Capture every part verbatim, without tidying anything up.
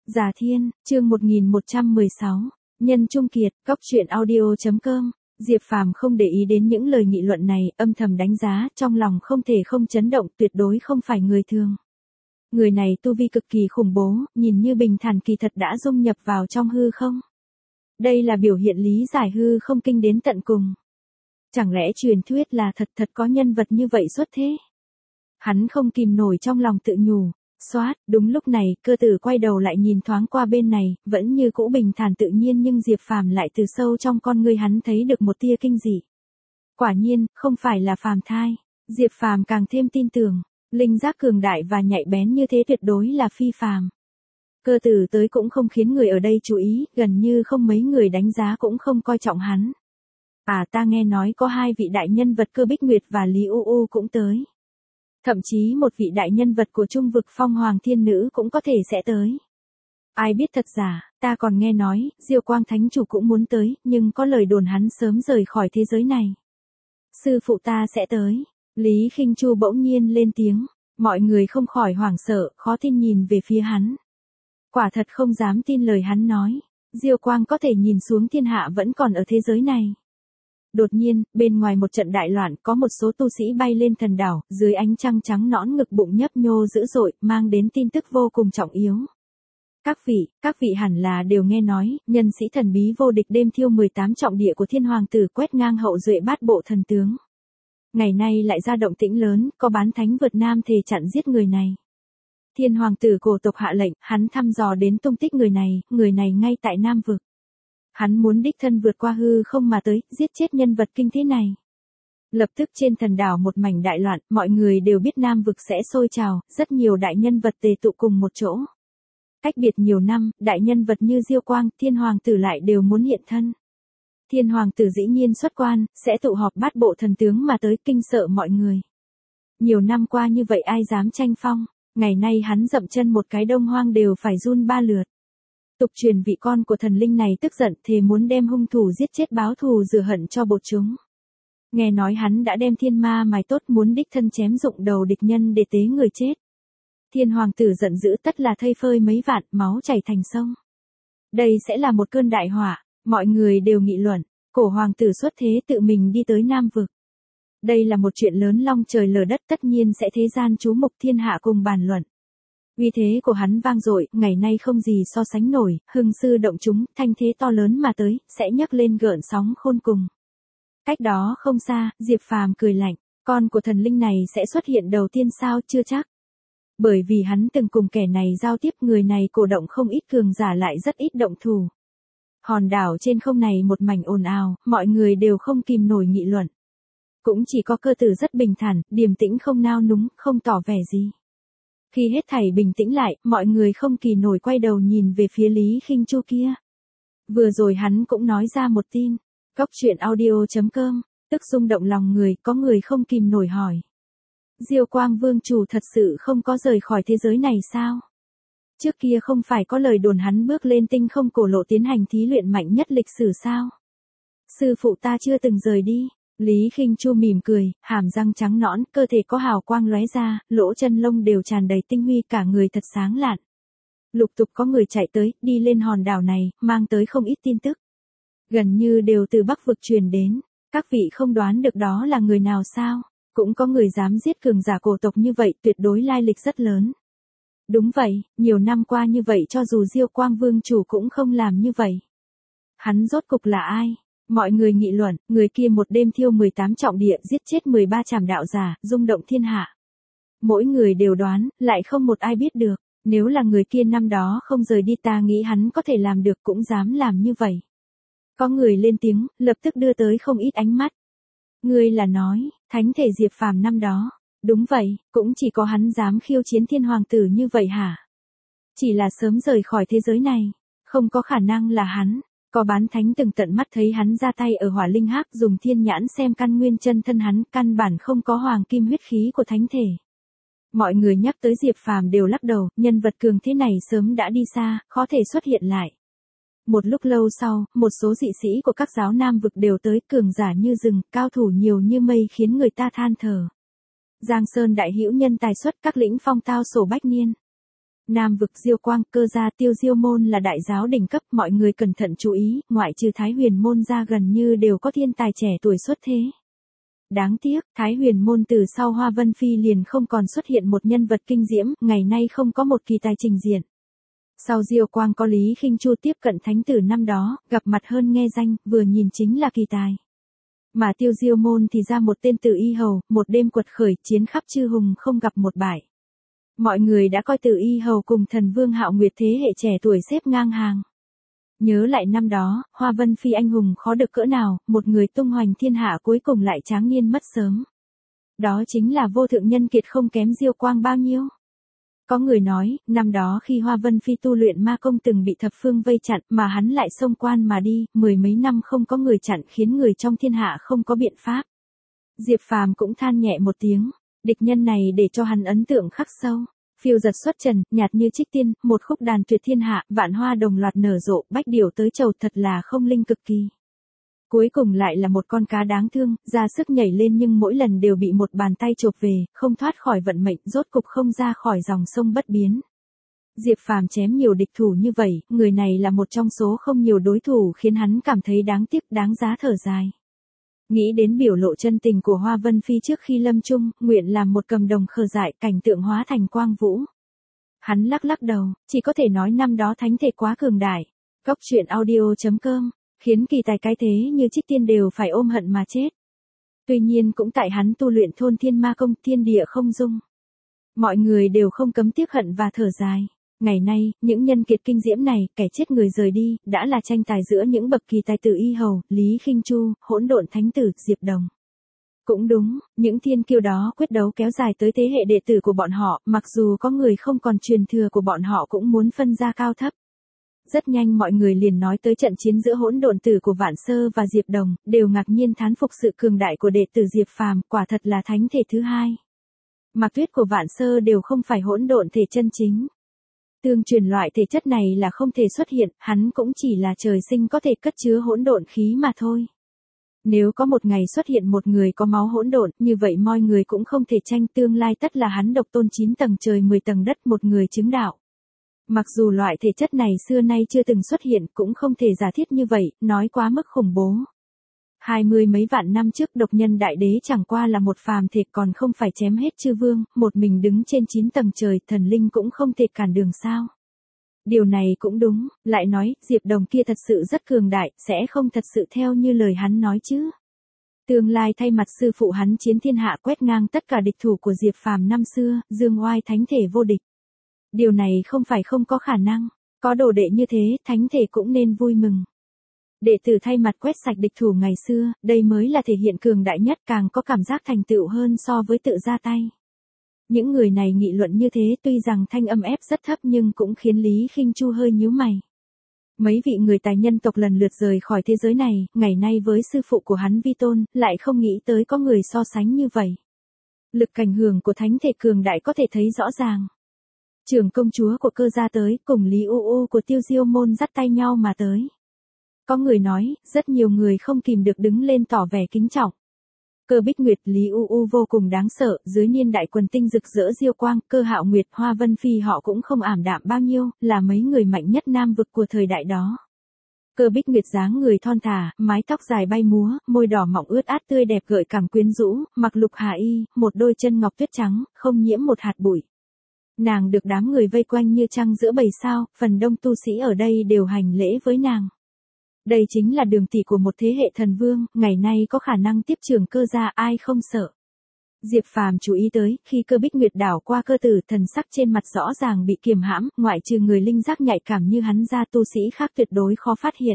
Già Thiên, chương một nghìn một trăm mười sáu, Nhân Trung Kiệt, Cóc truyện audio chấm com. Diệp Phàm không để ý đến những lời nghị luận này, âm thầm đánh giá, trong lòng không thể không chấn động, tuyệt đối không phải người thường. Người này tu vi cực kỳ khủng bố, nhìn như bình thản kỳ thật đã dung nhập vào trong hư không. Đây là biểu hiện lý giải hư không kinh đến tận cùng. Chẳng lẽ truyền thuyết là thật thật có nhân vật như vậy xuất thế? Hắn không kìm nổi trong lòng tự nhủ. Xoát, đúng lúc này, cơ tử quay đầu lại nhìn thoáng qua bên này, vẫn như cũ bình thản tự nhiên nhưng Diệp Phàm lại từ sâu trong con ngươi hắn thấy được một tia kinh dị. Quả nhiên, không phải là phàm thai. Diệp Phàm càng thêm tin tưởng, linh giác cường đại và nhạy bén như thế tuyệt đối là phi phàm. Cơ tử tới cũng không khiến người ở đây chú ý, gần như không mấy người đánh giá cũng không coi trọng hắn. À, ta nghe nói có hai vị đại nhân vật Cơ Bích Nguyệt và Lý U U cũng tới. Thậm chí một vị đại nhân vật của Trung vực Phong Hoàng Thiên Nữ cũng có thể sẽ tới. Ai biết thật giả, ta còn nghe nói, Diêu Quang Thánh Chủ cũng muốn tới, nhưng có lời đồn hắn sớm rời khỏi thế giới này. Sư phụ ta sẽ tới. Lý Khinh Chu bỗng nhiên lên tiếng, mọi người không khỏi hoảng sợ, khó tin nhìn về phía hắn. Quả thật không dám tin lời hắn nói, Diêu Quang có thể nhìn xuống thiên hạ vẫn còn ở thế giới này. Đột nhiên, bên ngoài một trận đại loạn, có một số tu sĩ bay lên thần đảo, dưới ánh trăng trắng nõn ngực bụng nhấp nhô dữ dội, mang đến tin tức vô cùng trọng yếu. Các vị, các vị hẳn là đều nghe nói, nhân sĩ thần bí vô địch đêm thiêu mười tám trọng địa của Thiên Hoàng tử quét ngang hậu duệ bát bộ thần tướng. Ngày nay lại ra động tĩnh lớn, có bán thánh vượt nam thề chặn giết người này. Thiên Hoàng tử cổ tộc hạ lệnh, hắn thăm dò đến tung tích người này, người này ngay tại Nam vực. Hắn muốn đích thân vượt qua hư không mà tới, giết chết nhân vật kinh thế này. Lập tức trên thần đảo một mảnh đại loạn, mọi người đều biết Nam vực sẽ sôi trào, rất nhiều đại nhân vật tề tụ cùng một chỗ. Cách biệt nhiều năm, đại nhân vật như Diêu Quang, Thiên Hoàng tử lại đều muốn hiện thân. Thiên Hoàng tử dĩ nhiên xuất quan, sẽ tụ họp bát bộ thần tướng mà tới kinh sợ mọi người. Nhiều năm qua như vậy ai dám tranh phong, ngày nay hắn dậm chân một cái Đông Hoang đều phải run ba lượt. Tục truyền vị con của thần linh này tức giận thề muốn đem hung thủ giết chết báo thù rửa hận cho bột chúng. Nghe nói hắn đã đem thiên ma mài tốt muốn đích thân chém dụng đầu địch nhân để tế người chết. Thiên Hoàng tử giận dữ tất là thây phơi mấy vạn, máu chảy thành sông. Đây sẽ là một cơn đại họa, mọi người đều nghị luận, cổ hoàng tử xuất thế tự mình đi tới Nam vực. Đây là một chuyện lớn long trời lở đất tất nhiên sẽ thế gian chú mục thiên hạ cùng bàn luận. Uy thế của hắn vang dội, ngày nay không gì so sánh nổi, hưng sư động chúng, thanh thế to lớn mà tới, sẽ nhấc lên gợn sóng khôn cùng. Cách đó không xa, Diệp Phàm cười lạnh, con của thần linh này sẽ xuất hiện đầu tiên sao chưa chắc. Bởi vì hắn từng cùng kẻ này giao tiếp, người này cổ động không ít cường giả lại rất ít động thủ. Hòn đảo trên không này một mảnh ồn ào, mọi người đều không kìm nổi nghị luận. Cũng chỉ có Cơ tử rất bình thản, điềm tĩnh không nao núng, không tỏ vẻ gì. Khi hết thảy bình tĩnh lại, mọi người không kỳ nổi quay đầu nhìn về phía Lý Khinh Chu kia. Vừa rồi hắn cũng nói ra một tin, Cóc truyện audio chấm com, tức rung động lòng người, có người không kìm nổi hỏi. Diêu Quang Vương chủ thật sự không có rời khỏi thế giới này sao? Trước kia không phải có lời đồn hắn bước lên tinh không cổ lộ tiến hành thí luyện mạnh nhất lịch sử sao? Sư phụ ta chưa từng rời đi. Lý Khinh Chu mỉm cười, hàm răng trắng nõn, cơ thể có hào quang lóe ra, lỗ chân lông đều tràn đầy tinh huy, cả người thật sáng lạn. Lục tục có người chạy tới, đi lên hòn đảo này, mang tới không ít tin tức. Gần như đều từ Bắc vực truyền đến, các vị không đoán được đó là người nào sao? Cũng có người dám giết cường giả cổ tộc như vậy, tuyệt đối lai lịch rất lớn. Đúng vậy, nhiều năm qua như vậy cho dù Diêu Quang Vương chủ cũng không làm như vậy. Hắn rốt cục là ai? Mọi người nghị luận, người kia một đêm thiêu mười tám trọng địa, giết chết mười ba trảm đạo giả, rung động thiên hạ. Mỗi người đều đoán, lại không một ai biết được, nếu là người kia năm đó không rời đi ta nghĩ hắn có thể làm được cũng dám làm như vậy. Có người lên tiếng, lập tức đưa tới không ít ánh mắt. Ngươi là nói, thánh thể Diệp Phàm năm đó. Đúng vậy, cũng chỉ có hắn dám khiêu chiến Thiên Hoàng tử như vậy hả? Chỉ là sớm rời khỏi thế giới này, không có khả năng là hắn. Có bán thánh từng tận mắt thấy hắn ra tay ở Hỏa Linh Hắc, dùng thiên nhãn xem căn nguyên chân thân hắn, căn bản không có hoàng kim huyết khí của thánh thể. Mọi người nhắc tới Diệp Phàm đều lắc đầu, nhân vật cường thế này sớm đã đi xa, khó thể xuất hiện lại. Một lúc lâu sau, một số dị sĩ của các giáo Nam vực đều tới, cường giả như rừng, cao thủ nhiều như mây khiến người ta than thở. Giang Sơn đại hữu nhân tài xuất, các lĩnh phong tao sổ bách niên. Nam vực Diêu Quang, Cơ gia, Tiêu Diêu môn là đại giáo đỉnh cấp, mọi người cẩn thận chú ý, ngoại trừ Thái Huyền môn ra gần như đều có thiên tài trẻ tuổi xuất thế. Đáng tiếc, Thái Huyền môn từ sau Hoa Vân Phi liền không còn xuất hiện một nhân vật kinh diễm, ngày nay không có một kỳ tài trình diện. Sau Diêu Quang có Lý Khinh Chu tiếp cận thánh tử năm đó, gặp mặt hơn nghe danh, vừa nhìn chính là kỳ tài. Mà Tiêu Diêu môn thì ra một tên Từ Y Hầu, một đêm quật khởi, chiến khắp chư hùng không gặp một bại. Mọi người đã coi Từ Y Hầu cùng thần vương Hạo Nguyệt thế hệ trẻ tuổi xếp ngang hàng. Nhớ lại năm đó, Hoa Vân Phi anh hùng khó được cỡ nào, một người tung hoành thiên hạ cuối cùng lại tráng niên mất sớm. Đó chính là vô thượng nhân kiệt không kém Diêu Quang bao nhiêu. Có người nói, năm đó khi Hoa Vân Phi tu luyện ma công từng bị thập phương vây chặn mà hắn lại xông quan mà đi, mười mấy năm không có người chặn khiến người trong thiên hạ không có biện pháp. Diệp Phàm cũng than nhẹ một tiếng, địch nhân này để cho hắn ấn tượng khắc sâu. Phiêu giật xuất trần, nhạt như trích tiên, một khúc đàn tuyệt thiên hạ, vạn hoa đồng loạt nở rộ, bách điểu tới chầu thật là không linh cực kỳ. Cuối cùng lại là một con cá đáng thương, ra sức nhảy lên nhưng mỗi lần đều bị một bàn tay chộp về, không thoát khỏi vận mệnh, rốt cục không ra khỏi dòng sông bất biến. Diệp Phàm chém nhiều địch thủ như vậy, người này là một trong số không nhiều đối thủ khiến hắn cảm thấy đáng tiếc, đáng giá thở dài. Nghĩ đến biểu lộ chân tình của Hoa Vân Phi trước khi lâm chung, nguyện làm một cầm đồng khờ dại, cảnh tượng hóa thành quang vũ. Hắn lắc lắc đầu, chỉ có thể nói năm đó thánh thể quá cường đại. Cốc truyện audio chấm com, khiến kỳ tài cái thế như Trích Tiên đều phải ôm hận mà chết. Tuy nhiên cũng tại hắn tu luyện thôn thiên ma công, thiên địa không dung. Mọi người đều không cấm tiếc hận và thở dài. Ngày nay, những nhân kiệt kinh diễm này, kẻ chết người rời đi, đã là tranh tài giữa những bậc kỳ tài Từ Y Hầu, Lý Khinh Chu, hỗn độn thánh tử, Diệp Đồng. Cũng đúng, những thiên kiêu đó quyết đấu kéo dài tới thế hệ đệ tử của bọn họ, mặc dù có người không còn truyền thừa của bọn họ cũng muốn phân ra cao thấp. Rất nhanh mọi người liền nói tới trận chiến giữa hỗn độn tử của Vạn Sơ và Diệp Đồng, đều ngạc nhiên thán phục sự cường đại của đệ tử Diệp Phàm, quả thật là thánh thể thứ hai. Mạc Tuyết của Vạn Sơ đều không phải hỗn độn thể chân chính. Tương truyền loại thể chất này là không thể xuất hiện, hắn cũng chỉ là trời sinh có thể cất chứa hỗn độn khí mà thôi. Nếu có một ngày xuất hiện một người có máu hỗn độn, như vậy mọi người cũng không thể tranh, tương lai tất là hắn độc tôn chín tầng trời mười tầng đất, một người chứng đạo. Mặc dù loại thể chất này xưa nay chưa từng xuất hiện, cũng không thể giả thiết như vậy, nói quá mức khủng bố. Hai mươi mấy vạn năm trước độc nhân đại đế chẳng qua là một phàm thể, còn không phải chém hết chư vương, một mình đứng trên chín tầng trời, thần linh cũng không thể cản đường sao. Điều này cũng đúng, lại nói, Diệp Đồng kia thật sự rất cường đại, sẽ không thật sự theo như lời hắn nói chứ. Tương lai thay mặt sư phụ hắn chiến thiên hạ, quét ngang tất cả địch thủ của Diệp Phàm năm xưa, dương oai thánh thể vô địch. Điều này không phải không có khả năng, có đồ đệ như thế, thánh thể cũng nên vui mừng. Đệ tử thay mặt quét sạch địch thủ ngày xưa, đây mới là thể hiện cường đại nhất, càng có cảm giác thành tựu hơn so với tự ra tay. Những người này nghị luận như thế, tuy rằng thanh âm ép rất thấp nhưng cũng khiến Lý Khinh Chu hơi nhíu mày. Mấy vị người tài nhân tộc lần lượt rời khỏi thế giới này, ngày nay với sư phụ của hắn vi tôn, lại không nghĩ tới có người so sánh như vậy. Lực ảnh hưởng của thánh thể cường đại có thể thấy rõ ràng. Trưởng công chúa của Cơ gia tới, cùng Lý U U của Tiêu Diêu môn dắt tay nhau mà tới. Có người nói, rất nhiều người không kìm được đứng lên tỏ vẻ kính trọng. Cơ Bích Nguyệt, Lý U U vô cùng đáng sợ, dưới niên đại quần tinh rực rỡ Diêu Quang, Cơ Hạo Nguyệt, Hoa Vân Phi họ cũng không ảm đạm bao nhiêu, là mấy người mạnh nhất nam vực của thời đại đó. Cơ Bích Nguyệt dáng người thon thả, mái tóc dài bay múa, môi đỏ mọng ướt át tươi đẹp gợi cảm quyến rũ, mặc lục hà y, một đôi chân ngọc tuyết trắng, không nhiễm một hạt bụi. Nàng được đám người vây quanh như trăng giữa bầy sao, phần đông tu sĩ ở đây đều hành lễ với nàng. Đây chính là đường tỷ của một thế hệ thần vương, ngày nay có khả năng tiếp trưởng Cơ gia, ai không sợ. Diệp Phàm chú ý tới, khi Cơ Bích Nguyệt đảo qua Cơ Tử, thần sắc trên mặt rõ ràng bị kiềm hãm, ngoại trừ người linh giác nhạy cảm như hắn ra, tu sĩ khác tuyệt đối khó phát hiện.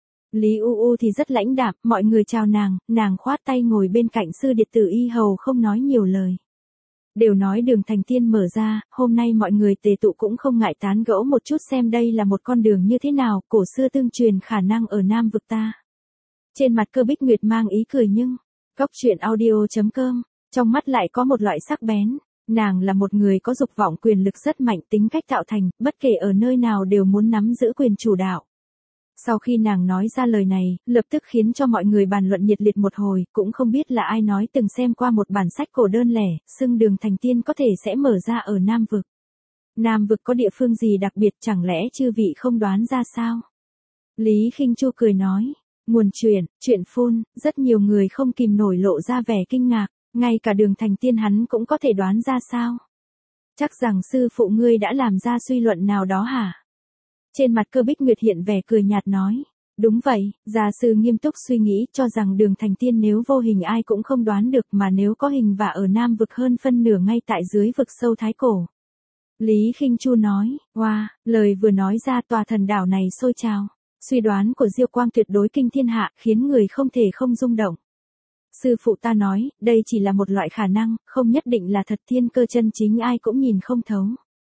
Lý U U thì rất lãnh đạm, mọi người chào nàng, nàng khoát tay ngồi bên cạnh sư điệt tử Y Hầu không nói nhiều lời. Đều nói đường thành tiên mở ra, hôm nay mọi người tề tụ cũng không ngại tán gẫu một chút xem đây là một con đường như thế nào, cổ xưa tương truyền khả năng ở Nam vực ta. Trên mặt Cơ Bích Nguyệt mang ý cười nhưng, cốc truyện audio chấm com, trong mắt lại có một loại sắc bén, nàng là một người có dục vọng quyền lực rất mạnh, tính cách tạo thành, bất kể ở nơi nào đều muốn nắm giữ quyền chủ đạo. Sau khi nàng nói ra lời này, lập tức khiến cho mọi người bàn luận nhiệt liệt một hồi, cũng không biết là ai nói từng xem qua một bản sách cổ đơn lẻ, xưng đường thành tiên có thể sẽ mở ra ở Nam vực. Nam vực có địa phương gì đặc biệt, chẳng lẽ chư vị không đoán ra sao? Lý Khinh Chu cười nói, nguồn chuyện, chuyện phun, rất nhiều người không kìm nổi lộ ra vẻ kinh ngạc, ngay cả Đường Thành Tiên hắn cũng có thể đoán ra sao? Chắc rằng sư phụ ngươi đã làm ra suy luận nào đó hả? Trên mặt Cơ Bích Nguyệt hiện vẻ cười nhạt nói, đúng vậy, gia sư nghiêm túc suy nghĩ cho rằng Đường Thành Tiên nếu vô hình ai cũng không đoán được, mà nếu có hình và ở Nam vực hơn phân nửa ngay tại dưới vực sâu Thái Cổ. Lý Khinh Chu nói, wow, lời vừa nói ra tòa thần đảo này sôi trào. Suy đoán của Diêu Quang tuyệt đối kinh thiên hạ, khiến người không thể không rung động. Sư phụ ta nói, đây chỉ là một loại khả năng, không nhất định là thật, thiên cơ chân chính ai cũng nhìn không thấu.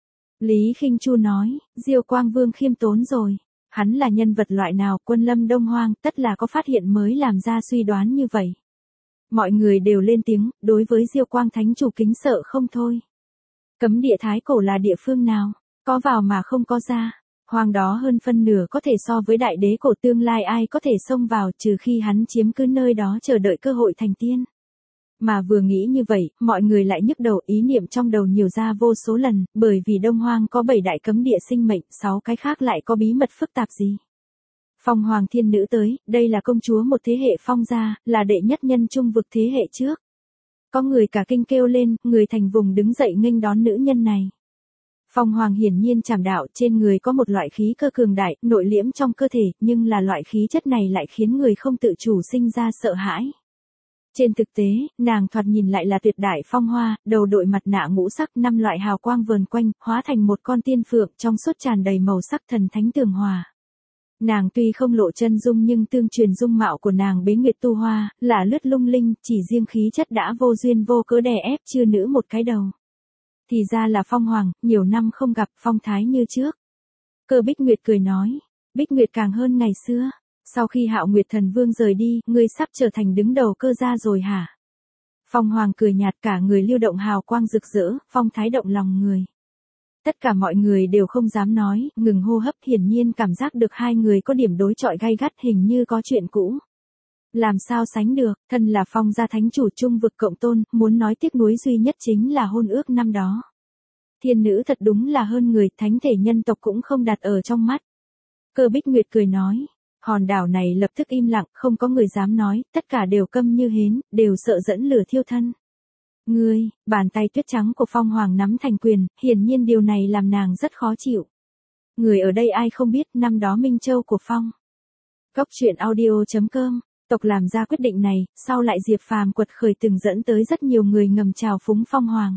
Lý Khinh Chu nói, Diêu Quang Vương khiêm tốn rồi. Hắn là nhân vật loại nào, quân lâm Đông Hoang, tất là có phát hiện mới làm ra suy đoán như vậy. Mọi người đều lên tiếng, đối với Diêu Quang Thánh Chủ kính sợ không thôi. Cấm địa Thái Cổ là địa phương nào? Có vào mà không có ra. Hoàng đó hơn phân nửa có thể so với đại đế cổ, tương lai ai có thể xông vào, trừ khi hắn chiếm cứ nơi đó chờ đợi cơ hội thành tiên. Mà vừa nghĩ như vậy, mọi người lại nhức đầu, ý niệm trong đầu nhiều ra vô số lần, bởi vì Đông Hoang có bảy đại cấm địa sinh mệnh, sáu cái khác lại có bí mật phức tạp gì. Phong Hoàng Thiên Nữ tới, đây là công chúa một thế hệ Phong gia, là đệ nhất nhân trung vực thế hệ trước. Có người cả kinh kêu lên, người thành vùng đứng dậy nghênh đón nữ nhân này. Phong Hoàng hiển nhiên trảm đạo, trên người có một loại khí cơ cường đại, nội liễm trong cơ thể, nhưng là loại khí chất này lại khiến người không tự chủ sinh ra sợ hãi. Trên thực tế, nàng thoạt nhìn lại là tuyệt đại phong hoa, đầu đội mặt nạ ngũ sắc, năm loại hào quang vờn quanh, hóa thành một con tiên phượng trong suốt tràn đầy màu sắc, thần thánh tường hòa. Nàng tuy không lộ chân dung nhưng tương truyền dung mạo của nàng bế nguyệt tu hoa, là lướt lung linh, chỉ riêng khí chất đã vô duyên vô cớ đè ép chư nữ một cái đầu. Thì ra là Phong Hoàng, nhiều năm không gặp, phong thái như trước. Cơ Bích Nguyệt cười nói, Bích Nguyệt càng hơn ngày xưa. Sau khi Hạo Nguyệt Thần Vương rời đi, ngươi sắp trở thành đứng đầu Cơ gia rồi hả? Phong Hoàng cười nhạt, cả người lưu động hào quang rực rỡ, phong thái động lòng người. Tất cả mọi người đều không dám nói, ngừng hô hấp, hiển nhiên cảm giác được hai người có điểm đối chọi gay gắt, hình như có chuyện cũ. Làm sao sánh được, thân là Phong gia thánh chủ trung vực cộng tôn, muốn nói tiếc nuối duy nhất chính là hôn ước năm đó. Thiên nữ thật đúng là hơn người, thánh thể nhân tộc cũng không đặt ở trong mắt. Cơ Bích Nguyệt cười nói. Hòn đảo này lập tức im lặng, không có người dám nói, tất cả đều câm như hến, đều sợ dẫn lửa thiêu thân. Ngươi, bàn tay tuyết trắng của Phong Hoàng nắm thành quyền, hiển nhiên điều này làm nàng rất khó chịu. Người ở đây ai không biết, năm đó Minh Châu của Phong. Cốc truyện audio chấm com, tộc làm ra quyết định này, sau lại Diệp Phàm quật khởi từng dẫn tới rất nhiều người ngầm chào phúng Phong Hoàng.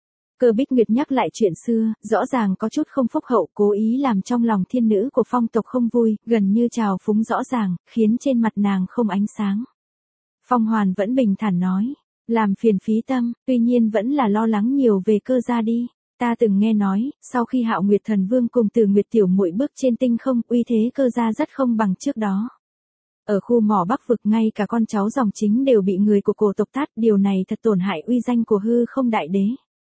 Cơ Bích Nguyệt nhắc lại chuyện xưa, rõ ràng có chút không phúc hậu, cố ý làm trong lòng thiên nữ của Phong tộc không vui, gần như trào phúng rõ ràng, khiến trên mặt nàng không ánh sáng. Phong Hoàn vẫn bình thản nói, làm phiền phí tâm, tuy nhiên vẫn là lo lắng nhiều về Cơ gia đi. Ta từng nghe nói, sau khi Hạo Nguyệt Thần Vương cùng Từ Nguyệt tiểu muội bước trên tinh không, uy thế Cơ gia rất không bằng trước đó. Ở khu mỏ Bắc vực ngay cả con cháu dòng chính đều bị người của cổ tộc tát, điều này thật tổn hại uy danh của hư không đại đế.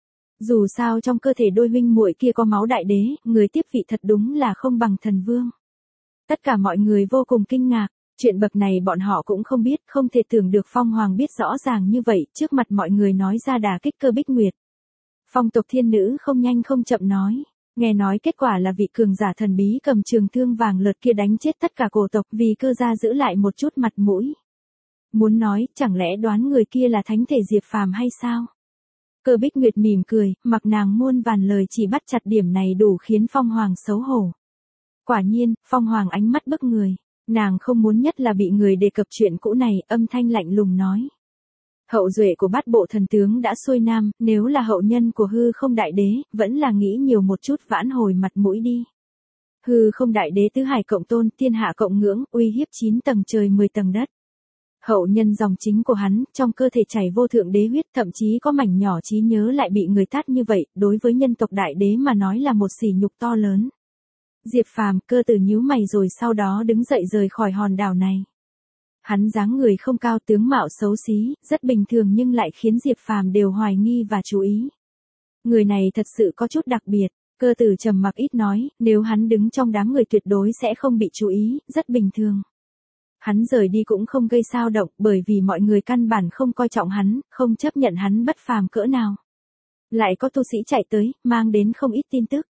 Dù sao trong cơ thể đôi huynh muội kia có máu đại đế, người tiếp vị thật đúng là không bằng thần vương. Tất cả mọi người vô cùng kinh ngạc, chuyện bậc này bọn họ cũng không biết, không thể tưởng được Phong Hoàng biết rõ ràng như vậy, trước mặt mọi người nói ra đả kích Cơ Bích Nguyệt. Phong tộc thiên nữ không nhanh không chậm nói, nghe nói kết quả là vị cường giả thần bí cầm trường thương vàng lượt kia đánh chết tất cả cổ tộc vì Cơ gia giữ lại một chút mặt mũi. Muốn nói, chẳng lẽ đoán người kia là thánh thể Diệp Phàm hay sao? Cơ Bích Nguyệt mỉm cười, mặc nàng muôn vàn lời chỉ bắt chặt điểm này đủ khiến Phong Hoàng xấu hổ. Quả nhiên, Phong Hoàng ánh mắt bức người, nàng không muốn nhất là bị người đề cập chuyện cũ này, âm thanh lạnh lùng nói. Hậu duệ của bát bộ thần tướng đã xuôi nam, nếu là hậu nhân của hư không đại đế, vẫn là nghĩ nhiều một chút vãn hồi mặt mũi đi. Hư không đại đế tứ hải cộng tôn, thiên hạ cộng ngưỡng, uy hiếp chín tầng trời mười tầng đất. Hậu nhân dòng chính của hắn, trong cơ thể chảy vô thượng đế huyết, thậm chí có mảnh nhỏ trí nhớ lại bị người tát như vậy, đối với nhân tộc đại đế mà nói là một sỉ nhục to lớn. Diệp Phàm, Cơ Tử nhíu mày rồi sau đó đứng dậy rời khỏi hòn đảo này. Hắn dáng người không cao, tướng mạo xấu xí, rất bình thường nhưng lại khiến Diệp Phàm đều hoài nghi và chú ý. Người này thật sự có chút đặc biệt. Cơ Tử trầm mặc ít nói, nếu hắn đứng trong đám người tuyệt đối sẽ không bị chú ý, rất bình thường. Hắn rời đi cũng không gây sao động, bởi vì mọi người căn bản không coi trọng hắn, không chấp nhận hắn bất phàm cỡ nào. Lại có tu sĩ chạy tới, mang đến không ít tin tức.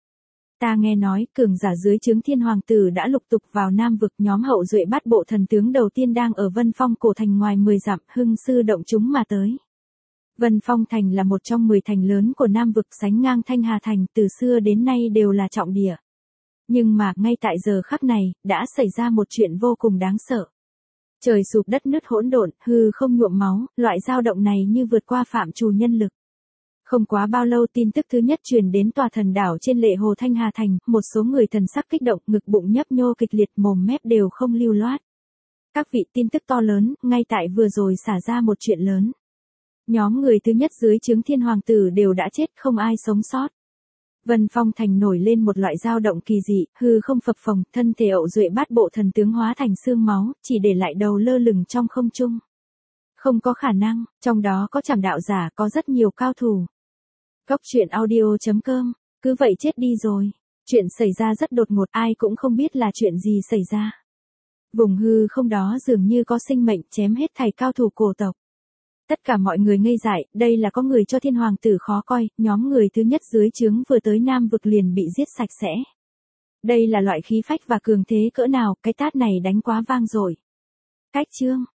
Ta nghe nói, cường giả dưới trướng thiên hoàng tử đã lục tục vào Nam vực, nhóm hậu duệ bát bộ thần tướng đầu tiên đang ở Vân Phong cổ thành ngoài mười dặm, hưng sư động chúng mà tới. Vân Phong thành là một trong mười thành lớn của Nam vực, sánh ngang Thanh Hà thành, từ xưa đến nay đều là trọng địa. Nhưng mà, ngay tại giờ khắc này, đã xảy ra một chuyện vô cùng đáng sợ. Trời sụp đất nứt hỗn độn, hư không nhuộm máu, loại dao động này như vượt qua phạm trù nhân lực. Không quá bao lâu tin tức thứ nhất truyền đến tòa thần đảo trên lệ hồ Thanh Hà thành, một số người thần sắc kích động, ngực bụng nhấp nhô kịch liệt, mồm mép đều không lưu loát. Các vị, tin tức to lớn, ngay tại vừa rồi xả ra một chuyện lớn. Nhóm người thứ nhất dưới trướng thiên hoàng tử đều đã chết, không ai sống sót. Vân Phong thành nổi lên một loại dao động kỳ dị, hư không phập phồng, thân thể hậu duệ bát bộ thần tướng hóa thành xương máu, chỉ để lại đầu lơ lửng trong không trung. Không có khả năng, trong đó có trảm đạo giả, có rất nhiều cao thủ. Cốc truyện audio chấm com, cứ vậy chết đi rồi. Chuyện xảy ra rất đột ngột, ai cũng không biết là chuyện gì xảy ra. Vùng hư không đó dường như có sinh mệnh, chém hết thảy cao thủ cổ tộc. Tất cả mọi người ngây dại, đây là có người cho thiên hoàng tử khó coi, nhóm người thứ nhất dưới trướng vừa tới Nam vực liền bị giết sạch sẽ. Đây là loại khí phách và cường thế cỡ nào, cái tát này đánh quá vang rồi. Cách chương.